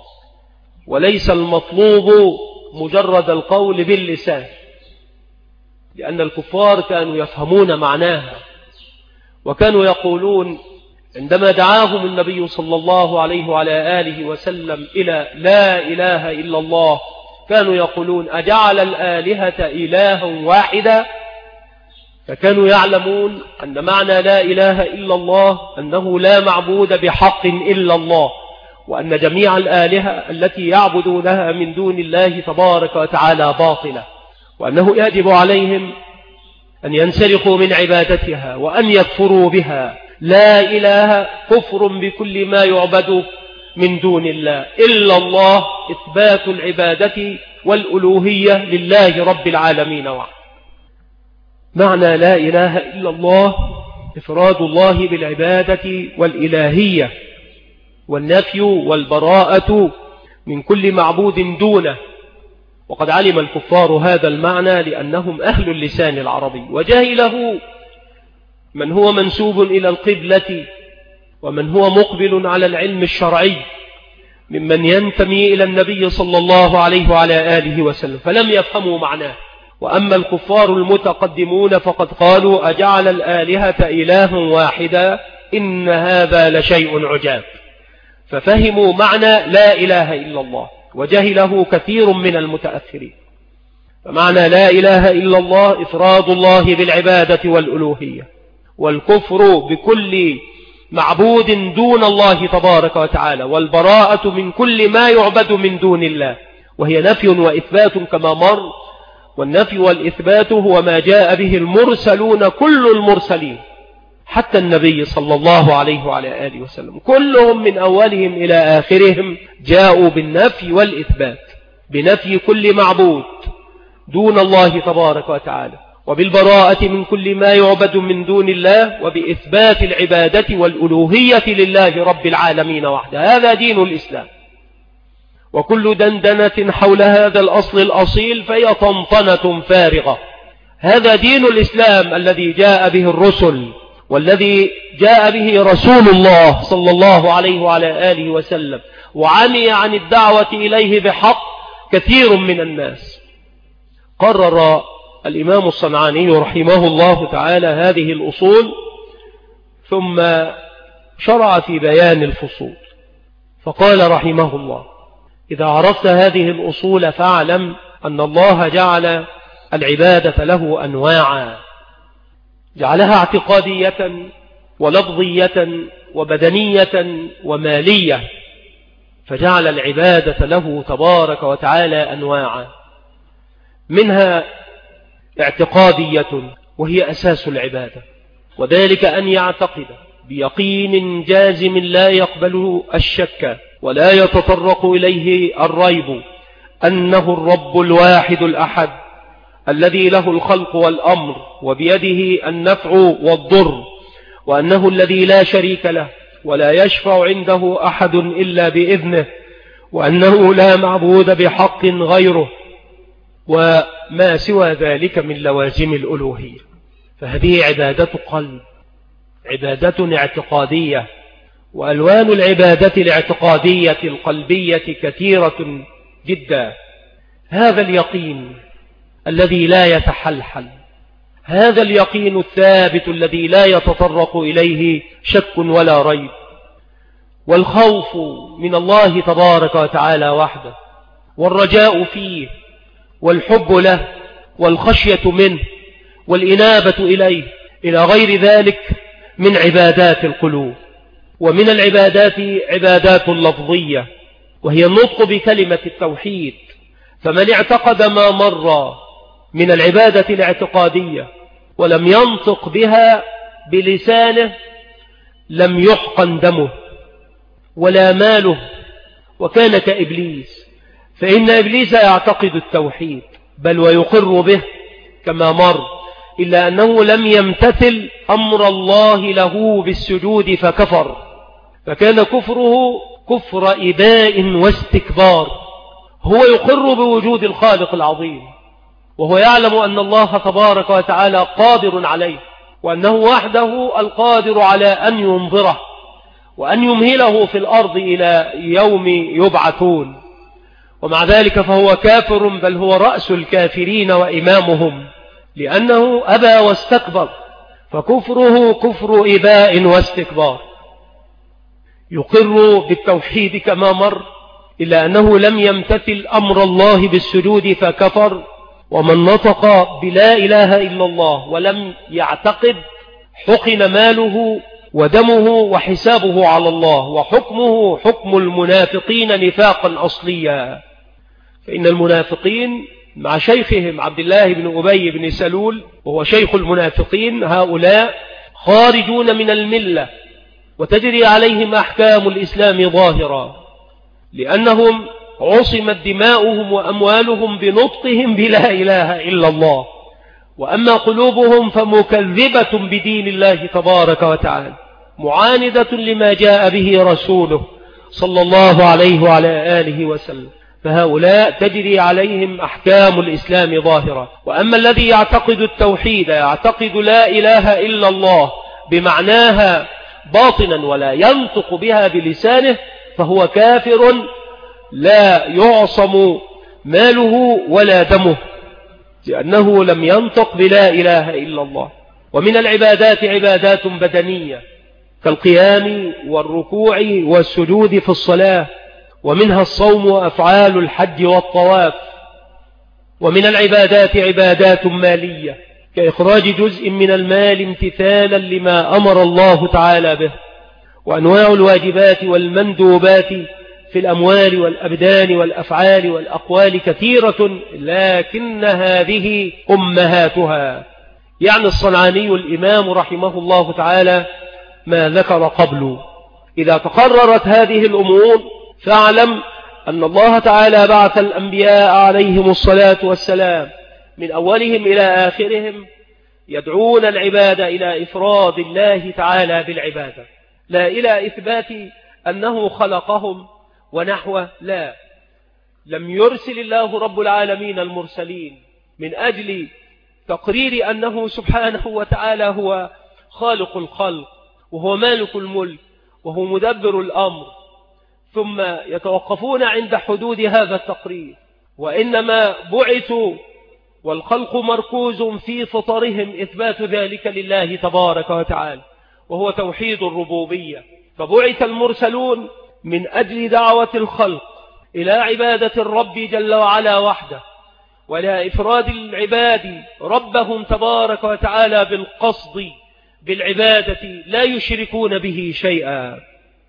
وليس المطلوب مجرد القول باللسان، لأن الكفار كانوا يفهمون معناها، وكانوا يقولون عندما دعاهم النبي صلى الله عليه وعلى آله وسلم إلى لا إله إلا الله، كانوا يقولون أجعل الآلهة إلها واحدا؟ فكانوا يعلمون أن معنى لا إله إلا الله أنه لا معبود بحق إلا الله، وأن جميع الآلهة التي يعبدونها من دون الله تبارك وتعالى باطلة، وأنه يجب عليهم أن ينسلخوا من عبادتها وأن يكفروا بها. لا إله كفر بكل ما يعبد من دون الله إلا الله، إثبات العبادة والألوهية لله رب العالمين وحده. معنى لا إله إلا الله إفراد الله بالعبادة والإلهية، والنفي والبراءة من كل معبود دونه. وقد علم الكفار هذا المعنى لأنهم أهل اللسان العربي، وجاهله من هو منسوب إلى القبلة ومن هو مقبل على العلم الشرعي ممن ينتمي إلى النبي صلى الله عليه وعلى آله وسلم، فلم يفهموا معناه. وأما الكفار المتقدمون فقد قالوا أجعل الآلهة إله واحدا إن هذا لشيء عجاب، ففهموا معنى لا إله إلا الله، وجهله كثير من المتأخرين. فمعنى لا إله إلا الله إفراد الله بالعبادة والألوهية، والكفر بكل معبود دون الله تبارك وتعالى، والبراءة من كل ما يعبد من دون الله، وهي نفي وإثبات كما مر. والنفي والإثبات هو ما جاء به المرسلون، كل المرسلين حتى النبي صلى الله عليه وعلى آله وسلم، كلهم من أولهم إلى آخرهم جاءوا بالنفي والإثبات، بنفي كل معبود دون الله تبارك وتعالى، وبالبراءة من كل ما يعبد من دون الله، وبإثبات العبادة والألوهية لله رب العالمين وحده. هذا دين الإسلام. وكل دندنة حول هذا الأصل الأصيل فهي طنطنة فارغة. هذا دين الإسلام الذي جاء به الرسل، والذي جاء به رسول الله صلى الله عليه وعلى آله وسلم، وعمي عن الدعوة إليه بحق كثير من الناس. قرر الإمام الصنعاني رحمه الله تعالى هذه الأصول، ثم شرع في بيان الفصول، فقال رحمه الله: إذا عرفت هذه الأصول فاعلم أن الله جعل العبادة له أنواعا، جعلها اعتقادية ولفظية وبدنية ومالية. فجعل العبادة له تبارك وتعالى أنواعا، منها اعتقادية وهي أساس العبادة، وذلك أن يعتقد بيقين جازم لا يقبله الشك ولا يتطرق إليه الريب أنه الرب الواحد الأحد الذي له الخلق والأمر وبيده النفع والضر، وأنه الذي لا شريك له ولا يشفع عنده أحد إلا بإذنه، وأنه لا معبود بحق غيره، وما سوى ذلك من لوازم الألوهية. فهذه عبادة قلب، عبادة اعتقادية. وألوان العبادة الاعتقادية القلبية كثيرة جدا. هذا اليقين الذي لا يتحلحل، هذا اليقين الثابت الذي لا يتطرق إليه شك ولا ريب، والخوف من الله تبارك وتعالى وحده، والرجاء فيه، والحب له، والخشية منه، والإنابة إليه، إلى غير ذلك من عبادات القلوب. ومن العبادات عبادات لفظية، وهي النطق بكلمة التوحيد. فمن اعتقد ما مر من العبادة الاعتقادية ولم ينطق بها بلسانه لم يحقن دمه ولا ماله، وكان كإبليس. فإن إبليس يعتقد التوحيد بل ويقر به كما مر، إلا أنه لم يمتثل أمر الله له بالسجود فكفر، فكان كفره كفر إباء واستكبار. هو يقر بوجود الخالق العظيم، وهو يعلم أن الله تبارك وتعالى قادر عليه، وأنه وحده القادر على أن ينظره وأن يمهله في الأرض إلى يوم يبعثون. ومع ذلك فهو كافر، بل هو رأس الكافرين وإمامهم، لأنه أبى واستكبر، فكفره كفر إباء واستكبار. يقر بالتوحيد كما مر، إلا أنه لم يمتثل أمر الله بالسجود فكفر. ومن نطق بلا إله إلا الله ولم يعتقد حقن ماله ودمه وحسابه على الله، وحكمه حكم المنافقين نفاقا أصليا. فإن المنافقين مع شيخهم عبد الله بن أبي بن سلول، وهو شيخ المنافقين، هؤلاء خارجون من الملة وتجري عليهم أحكام الإسلام ظاهرا، لأنهم عصمت دماؤهم وأموالهم بنطقهم بلا إله إلا الله. وأما قلوبهم فمكذبة بدين الله تبارك وتعالى، معاندة لما جاء به رسوله صلى الله عليه وعلى آله وسلم. فهؤلاء تجري عليهم أحكام الإسلام ظاهرة. وأما الذي يعتقد التوحيد، يعتقد لا إله إلا الله بمعناها باطنا ولا ينطق بها بلسانه، فهو كافر لا يعصم ماله ولا دمه، لأنه لم ينطق بلا إله إلا الله. ومن العبادات عبادات بدنية كالقيام والركوع والسجود في الصلاة، ومنها الصوم وأفعال الحج والطواف. ومن العبادات عبادات مالية كإخراج جزء من المال امتثالا لما أمر الله تعالى به. وأنواع الواجبات والمندوبات في الأموال والأبدان والأفعال والأقوال كثيرة، لكن هذه أمهاتها. يعني الصنعاني الإمام رحمه الله تعالى ما ذكر قبل: إذا تقررت هذه الأمور فاعلم أن الله تعالى بعث الأنبياء عليهم الصلاة والسلام من أولهم إلى آخرهم يدعون العبادة إلى إفراد الله تعالى بالعبادة، لا إلى إثبات أنه خلقهم ونحوه. لا، لم يرسل الله رب العالمين المرسلين من أجل تقرير أنه سبحانه وتعالى هو خالق الخلق، وهو مالك الملك، وهو مدبر الأمر، ثم يتوقفون عند حدود هذا التقرير. وإنما بعثوا والخلق مركوز في فطرهم إثبات ذلك لله تبارك وتعالى، وهو توحيد الربوبية. فبعث المرسلون من أجل دعوة الخلق إلى عبادة الرب جل وعلا وحده، ولا إفراد العباد ربهم تبارك وتعالى بالقصد بالعبادة لا يشركون به شيئا.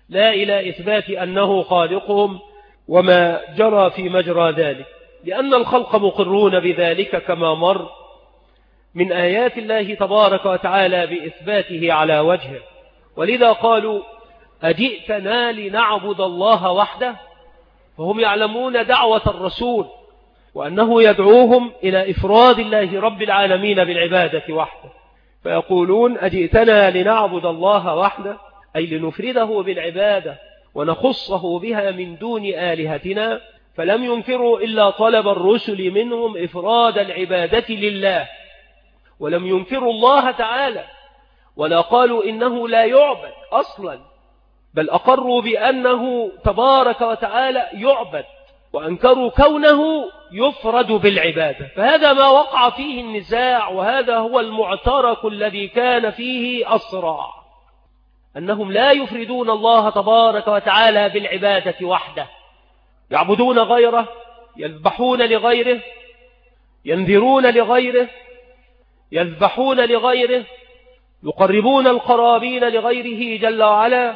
لا إلى إثبات أنه خالقهم وما جرى في مجرى ذلك، لأن الخلق مقرون بذلك كما مر من آيات الله تبارك وتعالى بإثباته على وجهه. ولذا قالوا أجئتنا لنعبد الله وحده، فهم يعلمون دعوة الرسول وأنه يدعوهم إلى إفراد الله رب العالمين بالعبادة وحده، فيقولون أجئتنا لنعبد الله وحده، أي لنفرده بالعبادة ونخصه بها من دون آلهتنا. فلم ينكروا إلا طلب الرسل منهم إفراد العبادة لله، ولم ينكروا الله تعالى ولا قالوا إنه لا يعبد أصلا، بل أقروا بأنه تبارك وتعالى يعبد، وأنكروا كونه يفرد بالعبادة. فهذا ما وقع فيه النزاع، وهذا هو المعترك الذي كان فيه الصراع، أنهم لا يفردون الله تبارك وتعالى بالعبادة وحده، يعبدون غيره، يذبحون لغيره، ينذرون لغيره، يذبحون لغيره، يقربون القرابين لغيره جل وعلا،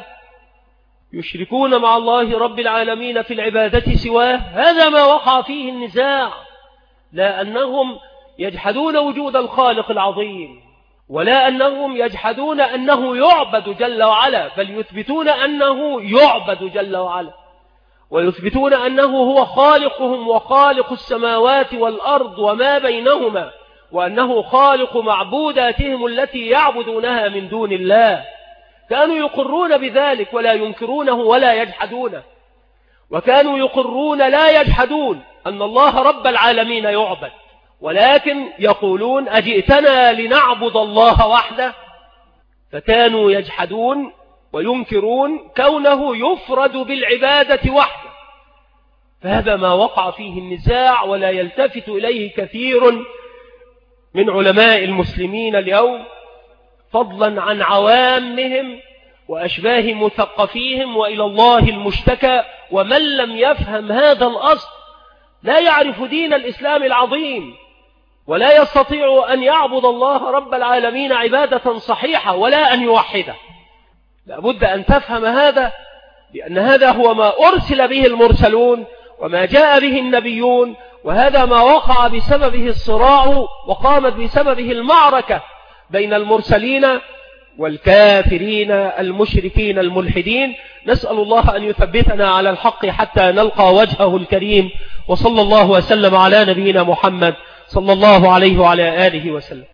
يشركون مع الله رب العالمين في العبادة سواه. هذا ما وقع فيه النزاع، لا أنهم يجحدون وجود الخالق العظيم، ولا أنهم يجحدون أنه يعبد جل وعلا، بل يثبتون أنه يعبد جل وعلا، ويثبتون أنه هو خالقهم وخالق السماوات والأرض وما بينهما، وأنه خالق معبوداتهم التي يعبدونها من دون الله. كانوا يقرون بذلك ولا ينكرونه ولا يجحدونه، وكانوا يقرون لا يجحدون أن الله رب العالمين يعبد، ولكن يقولون أجئتنا لنعبد الله وحده، فكانوا يجحدون وينكرون كونه يفرد بالعبادة وحده. فهذا ما وقع فيه النزاع، ولا يلتفت إليه كثير من علماء المسلمين اليوم، فضلا عن عوامهم وأشباه مثقفيهم، وإلى الله المشتكى. ومن لم يفهم هذا الأصل لا يعرف دين الإسلام العظيم، ولا يستطيع أن يعبد الله رب العالمين عبادة صحيحة ولا أن يوحده. لابد أن تفهم هذا، لأن هذا هو ما أرسل به المرسلون وما جاء به النبيون، وهذا ما وقع بسببه الصراع وقامت بسببه المعركة بين المرسلين والكافرين المشركين الملحدين. نسأل الله أن يثبتنا على الحق حتى نلقى وجهه الكريم، وصلى الله وسلم على نبينا محمد صلى الله عليه وعلى آله وسلم.